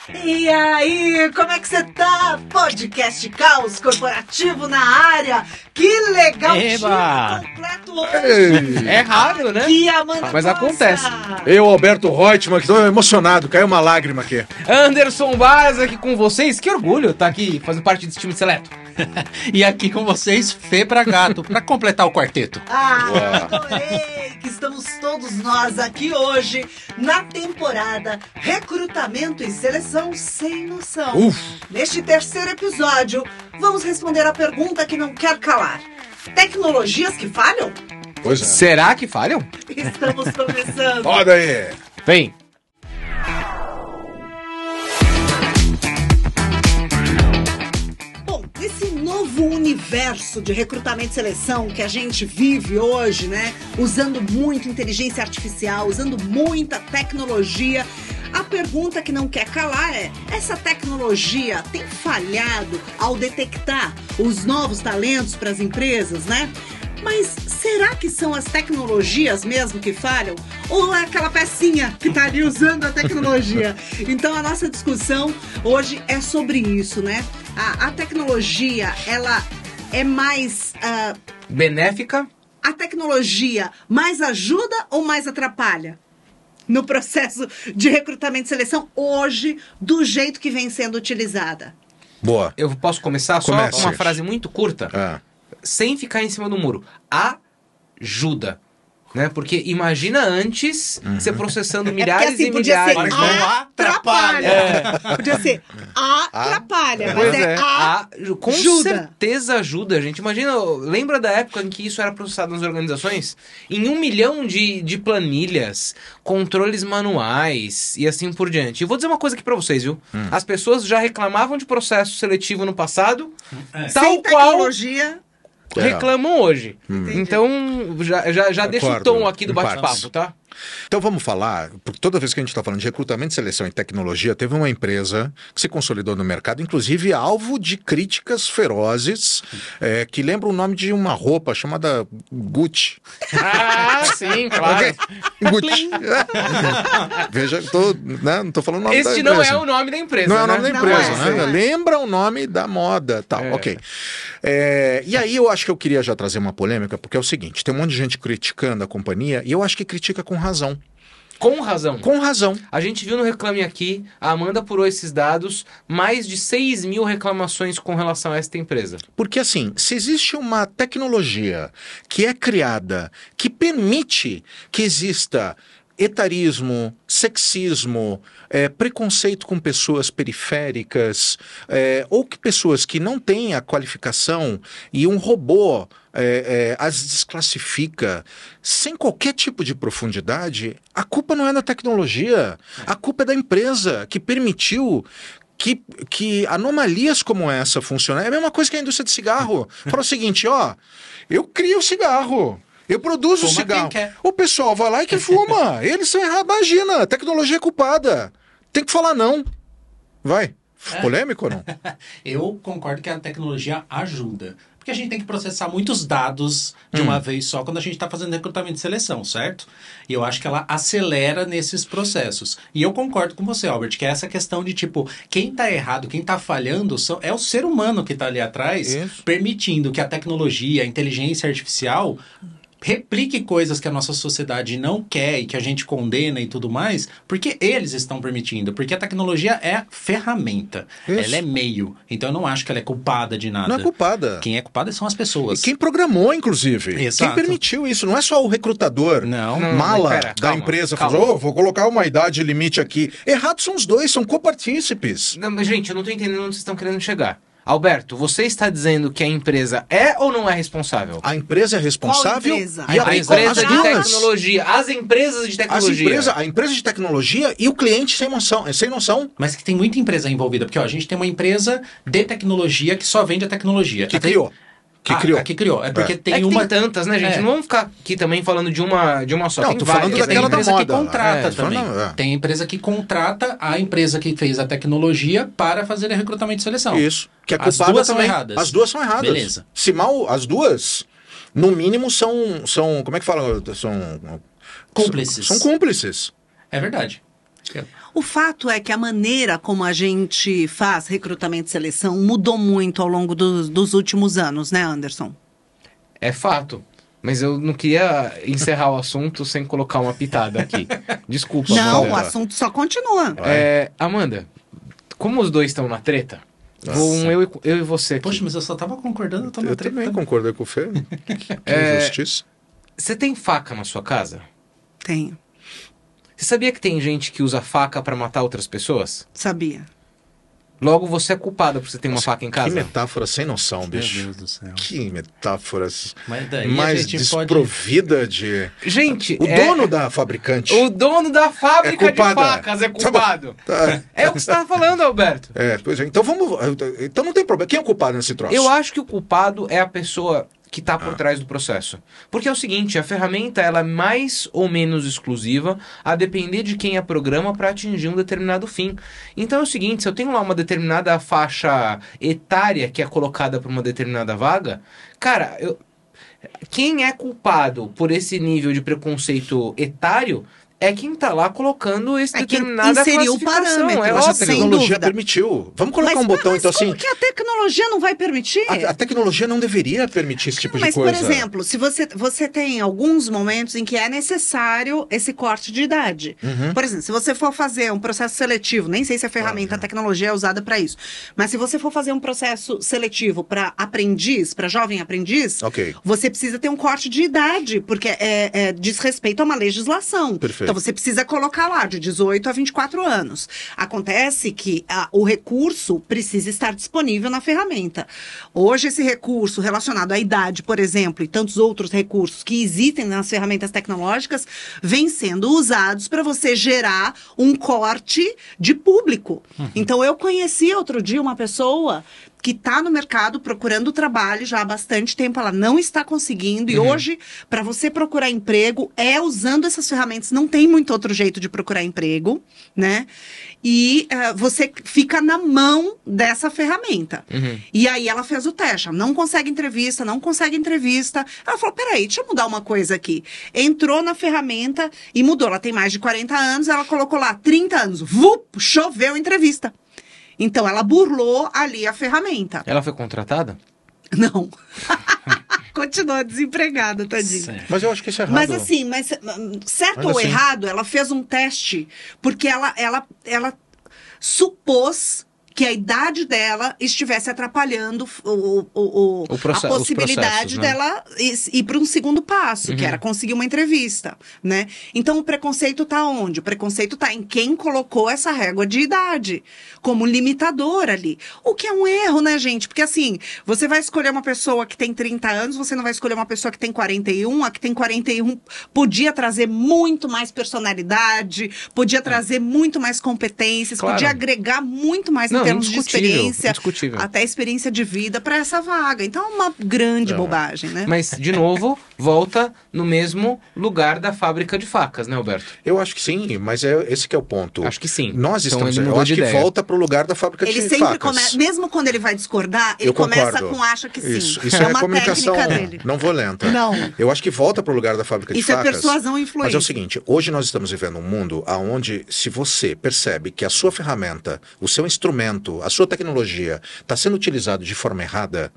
E aí, como é que você tá? Podcast Caos Corporativo na área. Que legal, Eba! time completo hoje. É raro, né? Que Amanda Mas Costa. acontece. Eu, Alberto Reutemann, que estou emocionado, caiu uma lágrima aqui. Anderson Baez aqui com vocês. Que orgulho estar aqui fazendo parte desse time seleto. E aqui com vocês, Fê pra Gato, pra completar o quarteto. Adorei que estamos todos nós aqui hoje na temporada Recrutamento e Seleção Sem Noção. Neste terceiro episódio, vamos responder a pergunta que não quer calar. Tecnologias que falham? Pois é. Será que falham? Estamos começando. Roda aí. Vem. Bom, esse novo universo de recrutamento e seleção que a gente vive hoje, né? Usando muito inteligência artificial, usando muita tecnologia. A pergunta que não quer calar é: essa tecnologia tem falhado ao detectar os novos talentos para as empresas, né? Mas será que são as tecnologias mesmo que falham? Ou é aquela pecinha que está ali usando a tecnologia? Então a nossa discussão hoje é sobre isso, né? A tecnologia, ela é mais... Benéfica? A tecnologia mais ajuda ou mais atrapalha no processo de recrutamento e seleção hoje, do jeito que vem sendo utilizada? Boa. Eu posso começar só Comece. com uma frase muito curta? Sem ficar em cima do muro. Ajuda. Né? Porque imagina antes você processando milhares assim, e podia ser milhares. Mas não atrapalha. Podia ser atrapalha, mas Pois é com ajuda. certeza ajuda, gente. Imagina, lembra da época em que isso era processado nas organizações? Em 1 milhão de planilhas, controles manuais e assim por diante. E vou dizer uma coisa aqui pra vocês, viu? As pessoas já reclamavam de processo seletivo no passado, tal Sem qual tecnologia. reclamam hoje. Entendi. Então, já deixa o Concordo, tom aqui do em bate-papo, partes. tá? Então vamos falar, porque toda vez que a gente está falando de recrutamento, seleção e tecnologia, teve uma empresa que se consolidou no mercado, inclusive alvo de críticas ferozes, que lembra o nome de uma roupa chamada Gucci. Ah, sim, claro. Gucci. Veja, não estou falando o nome da Este empresa. não é o nome da empresa, Não é o né? nome da Não empresa, é, né? não é. Lembra o nome da moda, tal, ok. E aí eu acho que eu queria já trazer uma polêmica, porque é o seguinte, tem um monte de gente criticando a companhia, e eu acho que critica com razão. Com razão. Com razão. A gente viu no Reclame Aqui, a Amanda apurou esses dados, mais de 6 mil reclamações com relação a esta empresa. Porque assim, se existe uma tecnologia que é criada, que permite que exista etarismo, sexismo, preconceito com pessoas periféricas, ou que pessoas que não têm a qualificação e um robô as desclassifica sem qualquer tipo de profundidade, a culpa não é da tecnologia, a culpa é da empresa que permitiu que anomalias como essa funcionem. É a mesma coisa que a indústria de cigarro. Fala o seguinte, eu crio o cigarro. Eu produzo o Fuma cigarro. quem quer. O pessoal vai lá e que fuma. Eles são errados. Imagina, a tecnologia é culpada. Tem que falar não. Vai. Polêmico ou não? Eu concordo que a tecnologia ajuda. Porque a gente tem que processar muitos dados de uma vez só quando a gente está fazendo recrutamento e seleção, certo? E eu acho que ela acelera nesses processos. E eu concordo com você, Albert, que é essa questão de, tipo, quem está errado, quem está falhando, é o ser humano que está ali atrás, Isso. permitindo que a tecnologia, a inteligência artificial replique coisas que a nossa sociedade não quer e que a gente condena e tudo mais, porque eles estão permitindo. Porque a tecnologia é ferramenta. Isso. Ela é meio. Então eu não acho que ela é culpada de nada. Não é culpada. Quem é culpado são as pessoas. E quem programou, inclusive. Exato. Quem permitiu isso. Não é só o recrutador. Não. Mala Mas pera, da calma, empresa. calma. Falou, vou colocar uma idade limite aqui. Errados são os dois, são copartícipes. Não, mas, gente, eu não tô entendendo onde vocês estão querendo chegar. Alberto, você está dizendo que a empresa é ou não é responsável? A empresa é responsável. Qual empresa? E A as empresa de duas. tecnologia. As empresas de tecnologia. A empresa de tecnologia e o cliente sem noção. Mas que tem muita empresa envolvida. Porque ó, a gente tem uma empresa de tecnologia que só vende a tecnologia. Que criou. A que criou. É porque tem É que uma... tem tantas, né, gente? É. Não vamos ficar aqui também falando de uma só. Não, tem tô falando várias. Tem daquela da empresa que moda. contrata Tô também. falando, Tem empresa que contrata a empresa que fez a tecnologia para fazer o recrutamento e seleção. Isso. Que é As culpada duas são também. erradas. As duas são erradas. Beleza. Se mal, as duas, no mínimo, são como é que fala? São Cúmplices. São cúmplices. É verdade. O fato é que a maneira como a gente faz recrutamento e seleção mudou muito ao longo dos últimos anos, né, Anderson? É fato. Mas eu não queria encerrar o assunto sem colocar uma pitada aqui. Desculpa, Não, Amanda. o assunto só continua. Amanda, como os dois estão na treta, vou eu e você aqui. Poxa, mas eu só tava concordando, eu tô na Eu treta. também concordei com o Fê. Que injustiça. Você tem faca na sua casa? Tenho, Você sabia que tem gente que usa faca pra matar outras pessoas? sabia. Logo, você é culpada por você ter uma faca em Que casa? metáfora sem noção, Meu bicho. Deus do céu. Que metáforas Mas daí a mais gente pode... desprovida de... Gente, O dono da fabricante. o dono da fábrica É de culpada. facas é culpado. Tá. É o que você tá falando, Alberto. Pois é. Então vamos. Então não tem problema. Quem é o culpado nesse troço? Eu acho que o culpado é a pessoa que está por trás do processo. Porque é o seguinte, a ferramenta ela é mais ou menos exclusiva a depender de quem a programa para atingir um determinado fim. Então é o seguinte, se eu tenho lá uma determinada faixa etária que é colocada para uma determinada vaga, cara, quem é culpado por esse nível de preconceito etário é quem tá lá colocando esse É quem determinada inseriu o classificação. parâmetro, É Mas a óbvio. sem tecnologia dúvida. permitiu. Vamos colocar um botão, então como assim. que a tecnologia não vai permitir? A tecnologia não deveria permitir esse tipo de Mas, coisa. por exemplo, se você tem alguns momentos em que é necessário esse corte de idade. Uhum. Por exemplo, se você for fazer um processo seletivo, nem sei se a ferramenta, a tecnologia é usada para isso, mas se você for fazer um processo seletivo para aprendiz, para jovem aprendiz, Ok. você precisa ter um corte de idade, porque diz respeito a uma legislação. Perfeito. Então você precisa colocar lá de 18 a 24 anos. Acontece que o recurso precisa estar disponível na ferramenta. Hoje, esse recurso relacionado à idade, por exemplo, e tantos outros recursos que existem nas ferramentas tecnológicas, vêm sendo usados para você gerar um corte de público. Então, eu conheci outro dia uma pessoa que está no mercado procurando trabalho já há bastante tempo, ela não está conseguindo, e hoje, para você procurar emprego, é usando essas ferramentas, não tem muito outro jeito de procurar emprego, né? E você fica na mão dessa ferramenta. E aí ela fez o teste, ela não consegue entrevista. Ela falou, peraí, deixa eu mudar uma coisa aqui. Entrou na ferramenta e mudou, ela tem mais de 40 anos, ela colocou lá 30 anos, choveu entrevista. Então, ela burlou ali a ferramenta. Ela foi contratada? Não. Continua desempregada, tadinha. Certo. Mas eu acho que isso é errado. Mas assim, certo Mas ou assim- errado, ela fez um teste porque ela supôs que a idade dela estivesse atrapalhando O processo- a possibilidade os processos, né? dela ir para um segundo passo, que era conseguir uma entrevista, né? Então o preconceito está onde? O preconceito está em quem colocou essa régua de idade como limitador ali. O que é um erro, né, gente? Porque assim, você vai escolher uma pessoa que tem 30 anos, você não vai escolher uma pessoa que tem 41, a que tem 41 podia trazer muito mais personalidade, podia trazer muito mais competências, Claro. podia agregar muito mais em Não, termos de indiscutível, experiência, indiscutível. até experiência de vida para essa vaga. Então é uma grande bobagem, né? Mas, de novo, volta no mesmo lugar da fábrica de facas, né, Alberto? Eu acho que sim, mas esse que é o ponto. Acho que sim. Nós Então estamos. ele eu mudou acho de que ideia. volta para o lugar da fábrica Ele de sempre facas. começa, mesmo quando ele vai discordar, ele Eu começa concordo. com acha que sim. Isso é é uma comunicação técnica dele. não violenta. Não. Eu acho que volta para o lugar da fábrica de Isso é facas. persuasão e influência. Mas é o seguinte, hoje nós estamos vivendo um mundo onde, se você percebe que a sua ferramenta, o seu instrumento, a sua tecnologia está sendo utilizado de forma errada,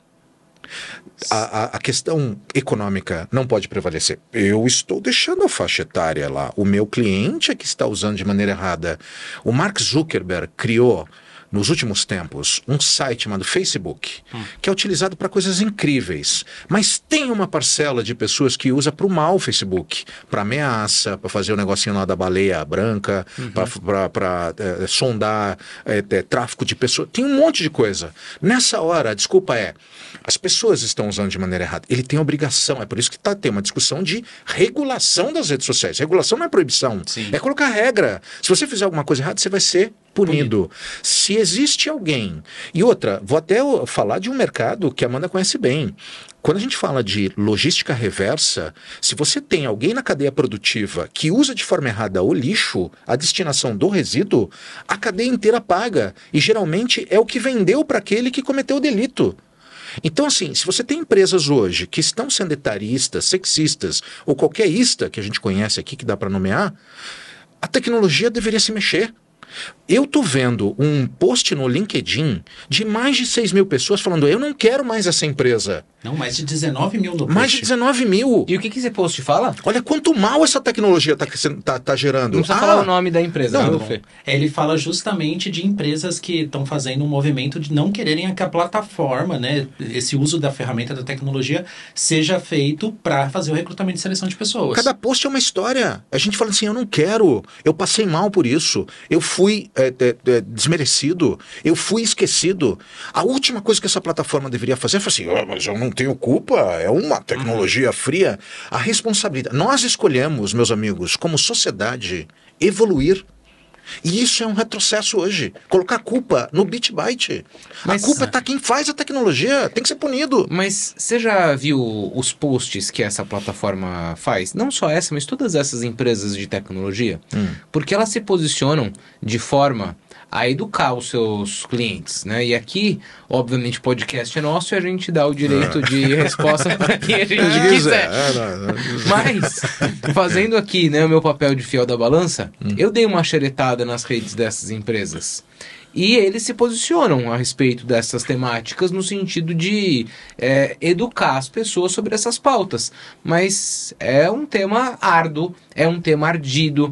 a questão econômica não pode prevalecer. Eu estou deixando a faixa etária lá. O meu cliente é que está usando de maneira errada. O Mark Zuckerberg criou, nos últimos tempos, um site chamado Facebook, que é utilizado para coisas incríveis. Mas tem uma parcela de pessoas que usa para o mal o Facebook, para ameaça, para fazer o negocinho lá da baleia branca, para sondar tráfico de pessoas. Tem um monte de coisa. Nessa hora, a desculpa é, as pessoas estão usando de maneira errada. Ele tem obrigação, é por isso que tem uma discussão de regulação das redes sociais. Regulação não é proibição, Sim. é colocar regra. Se você fizer alguma coisa errada, você vai ser punido. Se existe alguém... E outra, vou até falar de um mercado que a Amanda conhece bem. Quando a gente fala de logística reversa, se você tem alguém na cadeia produtiva que usa de forma errada o lixo, a destinação do resíduo, a cadeia inteira paga. E geralmente é o que vendeu para aquele que cometeu o delito. Então, assim, se você tem empresas hoje que estão sendo etaristas, sexistas, ou qualquer ista que a gente conhece aqui que dá para nomear, a tecnologia deveria se mexer. Eu tô vendo um post no LinkedIn de mais de 6 mil pessoas falando, eu não quero mais essa empresa. Não, mais de 19 mil no post. Mais de 19 mil. E o que esse post fala? Olha quanto mal essa tecnologia tá gerando. Não precisa falar o nome da empresa, não, né, não. Fê? Ele fala justamente de empresas que estão fazendo um movimento de não quererem que a plataforma, né, esse uso da ferramenta da tecnologia, seja feito para fazer o recrutamento e seleção de pessoas. Cada post é uma história. A gente fala assim, eu não quero, eu passei mal por isso, eu fui desmerecido, eu fui esquecido. A última coisa que essa plataforma deveria fazer é falar assim, mas eu não tenho culpa, é uma tecnologia fria. A responsabilidade... Nós escolhemos, meus amigos, como sociedade, evoluir. E isso é um retrocesso hoje. Colocar a culpa no BitByte. A culpa está quem faz a tecnologia. Tem que ser punido. Mas você já viu os posts que essa plataforma faz? Não só essa, mas todas essas empresas de tecnologia. Porque elas se posicionam de forma a educar os seus clientes, né? E aqui, obviamente, o podcast é nosso e a gente dá o direito de resposta para quem a gente quiser. Mas, fazendo aqui, né, o meu papel de fiel da balança, eu dei uma xeretada nas redes dessas empresas. E eles se posicionam a respeito dessas temáticas no sentido de educar as pessoas sobre essas pautas. Mas é um tema árduo, é um tema ardido.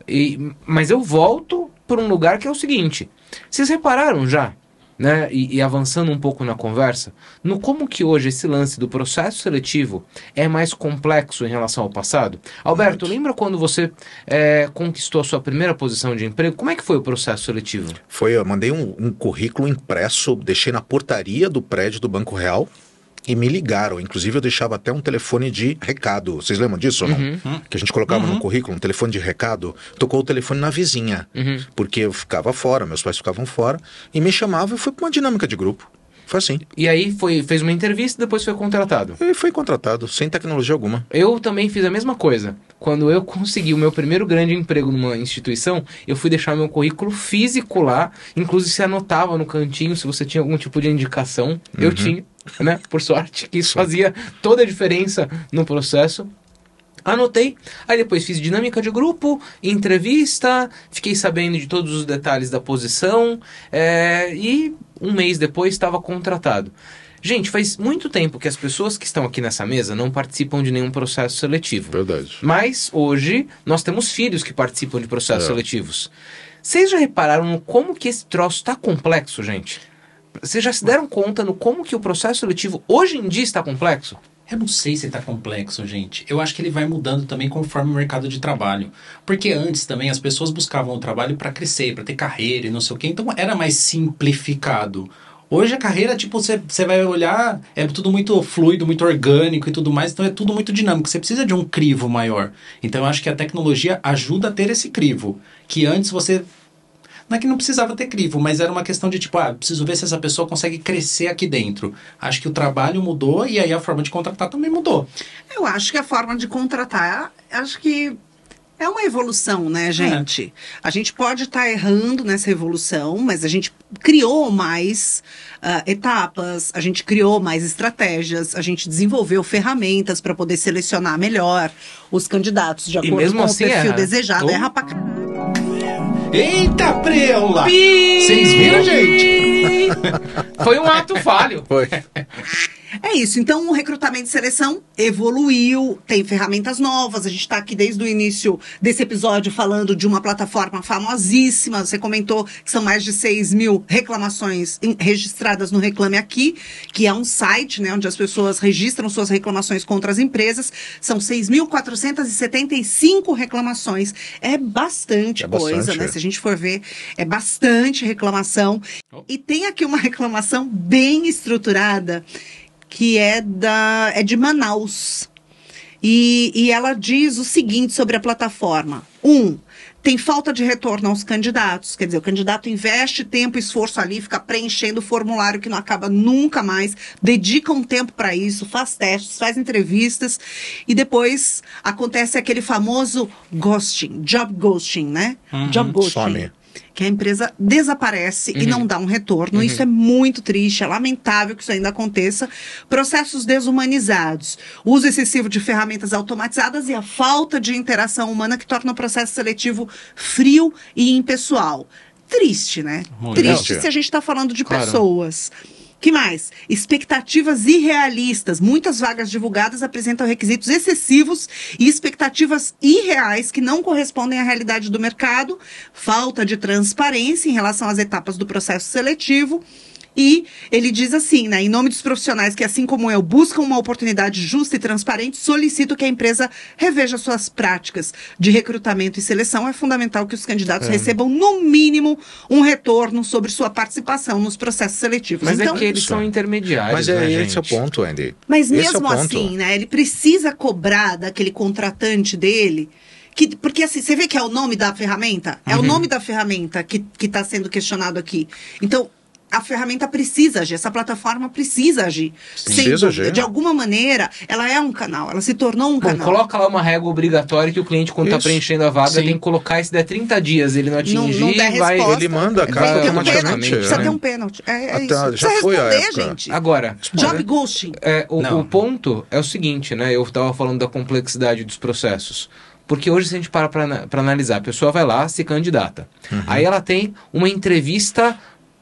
Mas eu volto por um lugar que é o seguinte. Vocês repararam já, né, e avançando um pouco na conversa, no como que hoje esse lance do processo seletivo é mais complexo em relação ao passado? Alberto, lembra quando você conquistou a sua primeira posição de emprego? Como é que foi o processo seletivo? Eu mandei um currículo impresso, deixei na portaria do prédio do Banco Real e me ligaram. Inclusive eu deixava até um telefone de recado. Vocês lembram disso ou não? Que a gente colocava no currículo, um telefone de recado. Tocou o telefone na vizinha, porque eu ficava fora, meus pais ficavam fora, e me chamava e fui para uma dinâmica de grupo. Foi assim. E aí fez uma entrevista e depois foi contratado? E foi contratado, sem tecnologia alguma. Eu também fiz a mesma coisa. Quando eu consegui o meu primeiro grande emprego numa instituição, eu fui deixar meu currículo físico lá. Inclusive se anotava no cantinho se você tinha algum tipo de indicação. Eu tinha, né? Por sorte, que isso fazia toda a diferença no processo. Anotei, aí depois fiz dinâmica de grupo, entrevista, fiquei sabendo de todos os detalhes da posição e um mês depois estava contratado. Gente, faz muito tempo que as pessoas que estão aqui nessa mesa não participam de nenhum processo seletivo. Verdade. Mas hoje nós temos filhos que participam de processos seletivos. Vocês já repararam no como que esse troço está complexo, gente? Vocês já se deram conta no como que o processo seletivo hoje em dia está complexo? Eu não sei se está complexo, gente. Eu acho que ele vai mudando também conforme o mercado de trabalho. Porque antes também as pessoas buscavam o trabalho para crescer, para ter carreira e não sei o quê. Então era mais simplificado. Hoje a carreira, tipo, você vai olhar, é tudo muito fluido, muito orgânico e tudo mais. Então é tudo muito dinâmico. Você precisa de um crivo maior. Então eu acho que a tecnologia ajuda a ter esse crivo. Que antes você... Não é que não precisava ter crivo, mas era uma questão de tipo, preciso ver se essa pessoa consegue crescer aqui dentro. Acho que o trabalho mudou e aí a forma de contratar também mudou. Eu acho que a forma de contratar, acho que é uma evolução, né, gente? A gente pode estar errando nessa evolução, mas a gente criou mais etapas, a gente criou mais estratégias, a gente desenvolveu ferramentas para poder selecionar melhor os candidatos de acordo com o perfil desejado. Erra pra caralho. Eita, preula! Vocês viram, gente? Foi um ato falho. Foi. É isso, então o recrutamento e seleção evoluiu, tem ferramentas novas, a gente está aqui desde o início desse episódio falando de uma plataforma famosíssima, você comentou que são mais de 6 mil reclamações registradas no Reclame Aqui, que é um site, né, onde as pessoas registram suas reclamações contra as empresas, são 6.475 reclamações, é bastante coisa, né, se a gente for ver, é bastante reclamação, e tem aqui uma reclamação bem estruturada, que é de Manaus. E ela diz o seguinte sobre a plataforma. 1. Tem falta de retorno aos candidatos. Quer dizer, o candidato investe tempo e esforço ali, fica preenchendo o formulário que não acaba nunca mais, dedica um tempo para isso, faz testes, faz entrevistas e depois acontece aquele famoso ghosting, job ghosting, né? Job ghosting. Some. Que a empresa desaparece e não dá um retorno. Isso é muito triste, é lamentável que isso ainda aconteça. Processos desumanizados, uso excessivo de ferramentas automatizadas e a falta de interação humana que torna o processo seletivo frio e impessoal. triste, né? Muito. Triste se a gente está falando de Claro. pessoas. Que mais? Expectativas irrealistas. Muitas vagas divulgadas apresentam requisitos excessivos e expectativas irreais que não correspondem à realidade do mercado. Falta de transparência em relação às etapas do processo seletivo. E ele diz assim, né? Em nome dos profissionais que, assim como eu, buscam uma oportunidade justa e transparente, solicito que a empresa reveja suas práticas de recrutamento e seleção. É fundamental que os candidatos recebam, no mínimo, um retorno sobre sua participação nos processos seletivos. Mas Então, é que eles são intermediários, Mas né, esse é o gente? ponto, Andy. mas Esse é o mesmo ponto. assim, né? Ele precisa cobrar daquele contratante dele. Porque assim, você vê que é o nome da ferramenta? É o nome da ferramenta que está sendo questionado aqui. Então, a ferramenta precisa agir, essa plataforma precisa agir. Sem Precisa dúvida. agir. De alguma maneira, ela é um canal, ela se tornou um Bom, canal. coloca lá uma régua obrigatória que o cliente, quando está Isso. preenchendo a vaga, Sim. tem que colocar, e se der 30 dias ele não atingir, não der vai... resposta. Ele manda a Vai carta Tem um automaticamente. pênalti, precisa né? ter um pênalti. É Até- isso. já Precisa foi a responder, época. gente. Agora, Job ghosting. o Não. ponto é o seguinte, né? Eu estava falando da complexidade dos processos. Porque hoje, se a gente para analisar, a pessoa vai lá, se candidata. Aí ela tem uma entrevista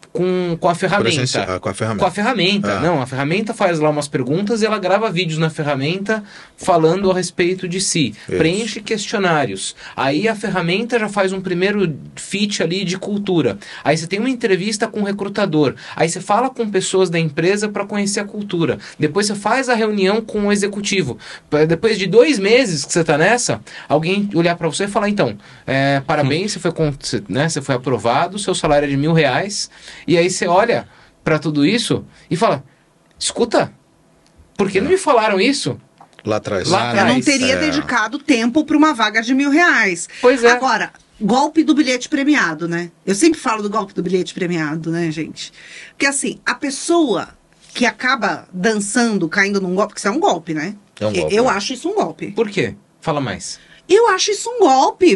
com a ferramenta. Com a ferramenta. Com a ferramenta. Ah. Não, a ferramenta faz lá umas perguntas e ela grava vídeos na ferramenta falando a respeito de si. Isso. Preenche questionários. Aí a ferramenta já faz um primeiro fit ali de cultura. Aí você tem uma entrevista com o recrutador. Aí você fala com pessoas da empresa para conhecer a cultura. Depois você faz a reunião com o executivo. Depois de 2 meses que você está nessa, alguém olhar para você e falar, então, parabéns, você foi aprovado, seu salário é de R$1.000. E aí você olha para tudo isso e fala, escuta, por que não me falaram isso? Lá atrás. Lá Eu não atrás. teria dedicado tempo para uma vaga de R$1.000. Pois é. Agora, golpe do bilhete premiado, né? Eu sempre falo do golpe do bilhete premiado, né, gente? Porque assim, a pessoa que acaba dançando, caindo num golpe, porque isso é um golpe, né? É um golpe, Eu né? acho isso um golpe. Por quê? Fala mais. Eu acho isso um golpe.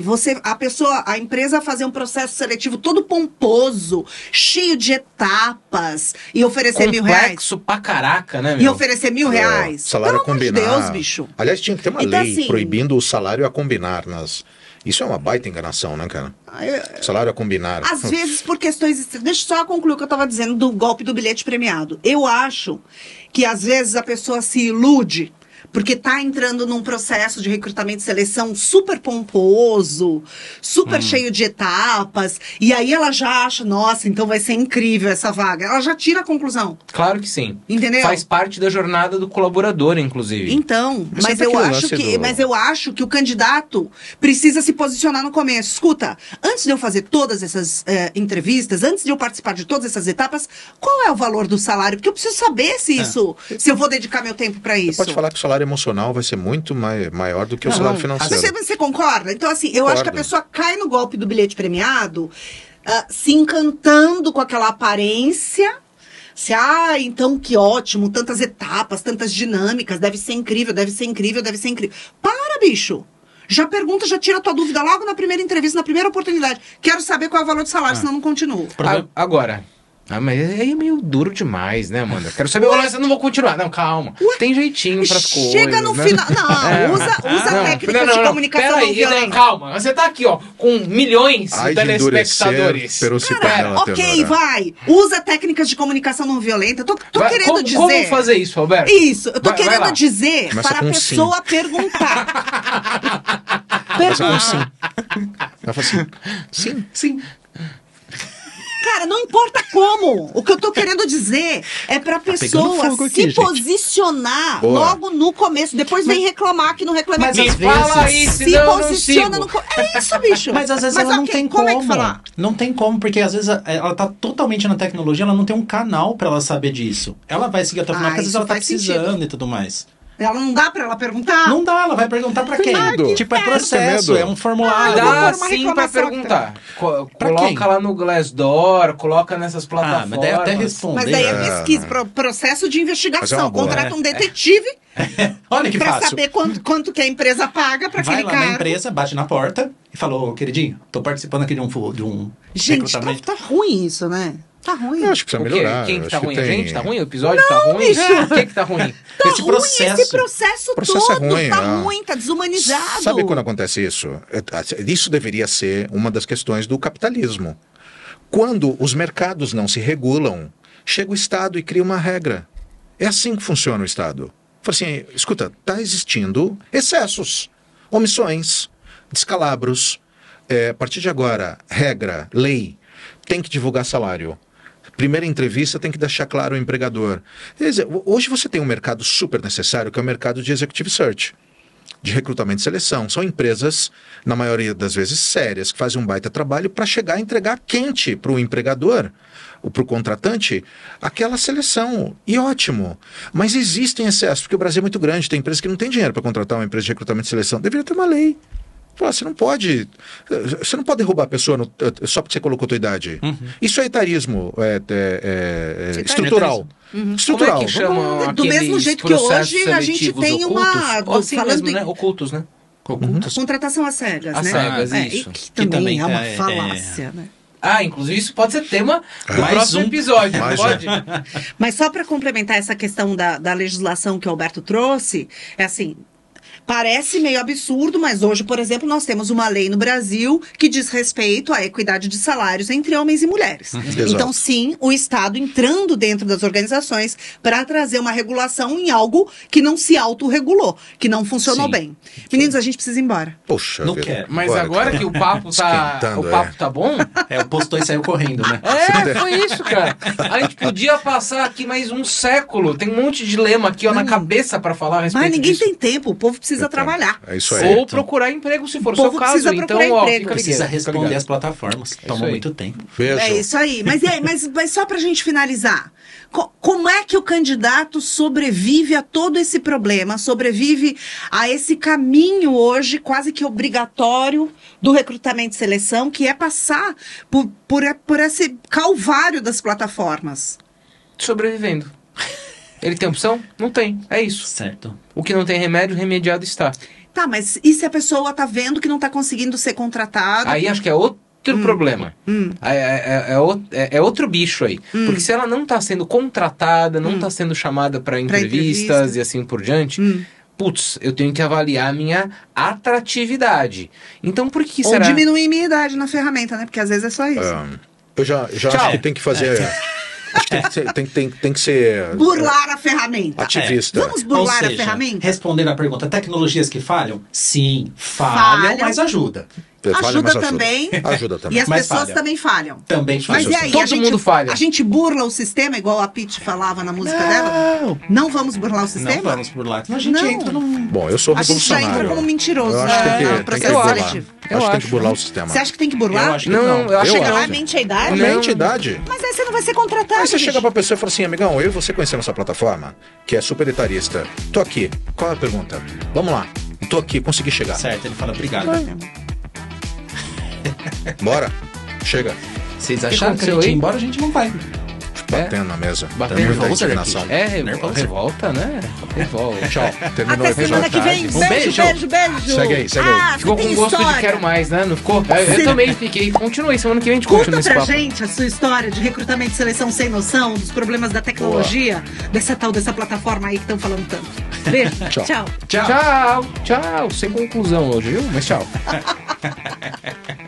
A empresa fazer um processo seletivo todo pomposo, cheio de etapas, e oferecer R$1.000. Complexo pra caraca, né, E meu? oferecer R$1.000. Salário Pelo amor de combinar. Deus, bicho. Aliás, tinha que ter uma Então, lei assim, proibindo o salário a combinar. Isso é uma baita enganação, né, cara? Salário a combinar. Às vezes por questões... Deixa eu só concluir o que eu estava dizendo do golpe do bilhete premiado. Eu acho que às vezes a pessoa se ilude porque está entrando num processo de recrutamento e seleção super pomposo, super cheio de etapas, e aí ela já acha, nossa, então vai ser incrível essa vaga. Ela já tira a conclusão, Claro que sim. entendeu? Faz parte da jornada do colaborador, inclusive. Então, Mas mas sempre eu, aquele acho lance que, do- mas eu acho que o candidato precisa se posicionar no começo. Escuta, antes de eu fazer todas essas entrevistas, antes de eu participar de todas essas etapas, qual é o valor do salário? Porque eu preciso saber se eu vou dedicar meu tempo para isso. Pode falar que o salário emocional vai ser muito maior do que o salário financeiro. Você concorda? Então, assim, eu acho que a Concordo. pessoa cai no golpe do bilhete premiado, se encantando com aquela aparência. Então que ótimo, tantas etapas, tantas dinâmicas, deve ser incrível, deve ser incrível, deve ser incrível. Para, bicho! Já pergunta, já tira a tua dúvida logo na primeira entrevista, na primeira oportunidade. Quero saber qual é o valor do salário, senão não continuo. Agora... mas aí é meio duro demais, né, Amanda? Quero saber, olha, eu não vou continuar. Não, calma. Tem jeitinho pras coisas. Chega no né? final. Não, usa técnicas de comunicação Pera não aí, violenta. calma. Você tá aqui, ó, com milhões Ai de de endurecer, telespectadores. pero se Cara, parla, ok, tenora. vai. Usa técnicas de comunicação não violenta. Tô querendo dizer. Como fazer isso, Alberto? Isso, eu tô Vai lá. querendo dizer Começa para a com pessoa perguntar. Começa com Pergunta. sim. Ela fala assim, sim. Sim. Cara, não importa como. O que eu tô querendo dizer é pra pessoa pegando fogo se aqui, gente. posicionar Boa. logo no começo. Depois vem reclamar que não reclama. Mas aqui. às Me fala vezes- aí, Se senão eu não posiciona sigo. no É isso, bicho. Mas às vezes ela não ok, tem como. como. É que falar? Não tem como, porque às vezes ela tá totalmente na tecnologia, ela não tem um canal pra ela saber disso. Ela vai seguir até o final, porque às vezes isso ela tá faz precisando sentido. e tudo mais. Ela não dá pra ela perguntar? Não dá, ela vai perguntar pra quem? medo. Tipo, é Tem processo, medo. é um formulário. vou Dá pôr uma sim pra reclamação aqui perguntar. Pra Coloca quem? lá no Glassdoor, coloca nessas plataformas. mas daí até responder. Mas daí é É. pesquisa, processo de Mas é investigação. uma boa. Contrata um detetive Olha que pra fácil. saber quanto que a empresa paga pra Vai aquele lá cara. na empresa, bate na porta e falou, queridinho, tô participando aqui de um Gente, recrutamento. tá ruim isso, né? Tá ruim. Eu acho que precisa O quê? melhorar. Quem que Eu tá acho ruim? que A tem- gente tá ruim? O episódio tá ruim? bicho. O que que tá ruim? Tá esse ruim processo. esse processo Processo é todo. ruim, tá é. ruim, tá desumanizado. Sabe quando acontece isso? Isso deveria ser uma das questões do capitalismo. Quando os mercados não se regulam, chega o Estado e cria uma regra. É assim que funciona o Estado. Fala assim, escuta, está existindo excessos, omissões, descalabros. A partir de agora, regra, lei, tem que divulgar salário. Primeira entrevista tem que deixar claro o empregador. Quer dizer, hoje você tem um mercado super necessário, que é o mercado de executive search, de recrutamento e seleção. São empresas, na maioria das vezes, sérias, que fazem um baita trabalho para chegar a entregar quente para o empregador, ou para o contratante, aquela seleção. E ótimo. Mas existem excessos, porque o Brasil é muito grande, tem empresas que não têm dinheiro para contratar uma empresa de recrutamento e seleção. Deveria ter uma lei. Você não pode derrubar a pessoa só porque você colocou a tua idade. Isso é etarismo estrutural. Estrutural. Como é que chamam Do mesmo jeito que hoje a gente tem uma... Assim mesmo, né? Ocultos, né? A contratação às cegas, às né? cegas, E isso. que também é uma falácia, né? Inclusive isso pode ser tema do Mais próximo episódio, não pode? Mas só para complementar essa questão da legislação que o Alberto trouxe, é assim... Parece meio absurdo, mas hoje, por exemplo, nós temos uma lei no Brasil que diz respeito à equidade de salários entre homens e mulheres. Então, sim, o Estado entrando dentro das organizações para trazer uma regulação em algo que não se autorregulou, que não funcionou bem. Meninos, a gente precisa ir embora. Poxa, não quero. Mas agora que o papo tá bom... O postou e saiu correndo, né? Foi isso, cara. A gente podia passar aqui mais um século. Tem um monte de lema aqui na cabeça para falar a respeito Mas ninguém disso. tem tempo, o povo precisa trabalhar. É isso aí. Ou procurar emprego, se for o povo seu caso. precisa Então, procurar emprego. fica Precisa ligado, responder fica as plataformas. Toma aí. muito tempo. Beijo. É isso aí. Mas só pra gente finalizar. Como é que o candidato sobrevive a todo esse problema, sobrevive a esse caminho hoje quase que obrigatório do recrutamento e seleção, que é passar por esse calvário das plataformas? sobrevivendo. Ele tem opção? Não tem. É isso. Certo. O que não tem remédio, remediado está. Tá, mas e se a pessoa tá vendo que não tá conseguindo ser contratada? Aí acho que é outro problema. É outro bicho aí. Porque se ela não tá sendo contratada, não tá sendo chamada para entrevistas e assim por diante... Putz, eu tenho que avaliar a minha atratividade. Então, por que será... Ou diminuir minha idade na ferramenta, né? Porque às vezes é só isso. Eu já acho que tem que fazer... Acho que tem que ser... Burlar a ferramenta. Ativista. Vamos burlar Ou seja, a ferramenta? Respondendo a pergunta, tecnologias que falham? Sim, falham, mas ajuda. Ajuda também. Ajuda também. E as Mas pessoas falha. também falham. Também falham. Mas e aí? Todo mundo falha. A gente burla o sistema, igual a Pitty falava na música dela? Não vamos burlar o sistema? Não vamos burlar. Então a gente Não. entra num... Bom, eu sou A gente já revolucionário. entra como mentiroso Eu acho que no tem que processo burlar. seletivo. Acho que tem que burlar o sistema. Você acha que tem que burlar? Eu acho que Não, eu acho que Chegar não. lá e mente a idade? Aumente a idade. Mas aí você não vai ser contratado. Aí você gente. chega pra pessoa e fala assim, amigão, eu e você conhecemos essa plataforma, que é super etarista. Tô aqui. Qual é a pergunta? Vamos lá. Tô aqui, consegui chegar. Certo, ele fala, obrigado. Bora. Chega. Vocês acharam que a aconteceu gente ia aí? embora, a gente não vai. Batendo na mesa. Batendo Tem muita nervoso indignação. Revolta, né? Revolta. Tchau. Terminou o Até semana episódio. que vem. Um Beijo, beijo. beijo. Segue aí, segue aí. Ficou você com tem gosto de história? quero mais, né? Não ficou? Eu também fiquei. Continue, semana que vem a gente Conta continua esse pra papo. gente a sua história de recrutamento e seleção sem noção, dos problemas da tecnologia, dessa plataforma aí que estão falando tanto. Beijo. Tchau. Tchau. Tchau, tchau. Sem conclusão hoje, viu? Mas tchau.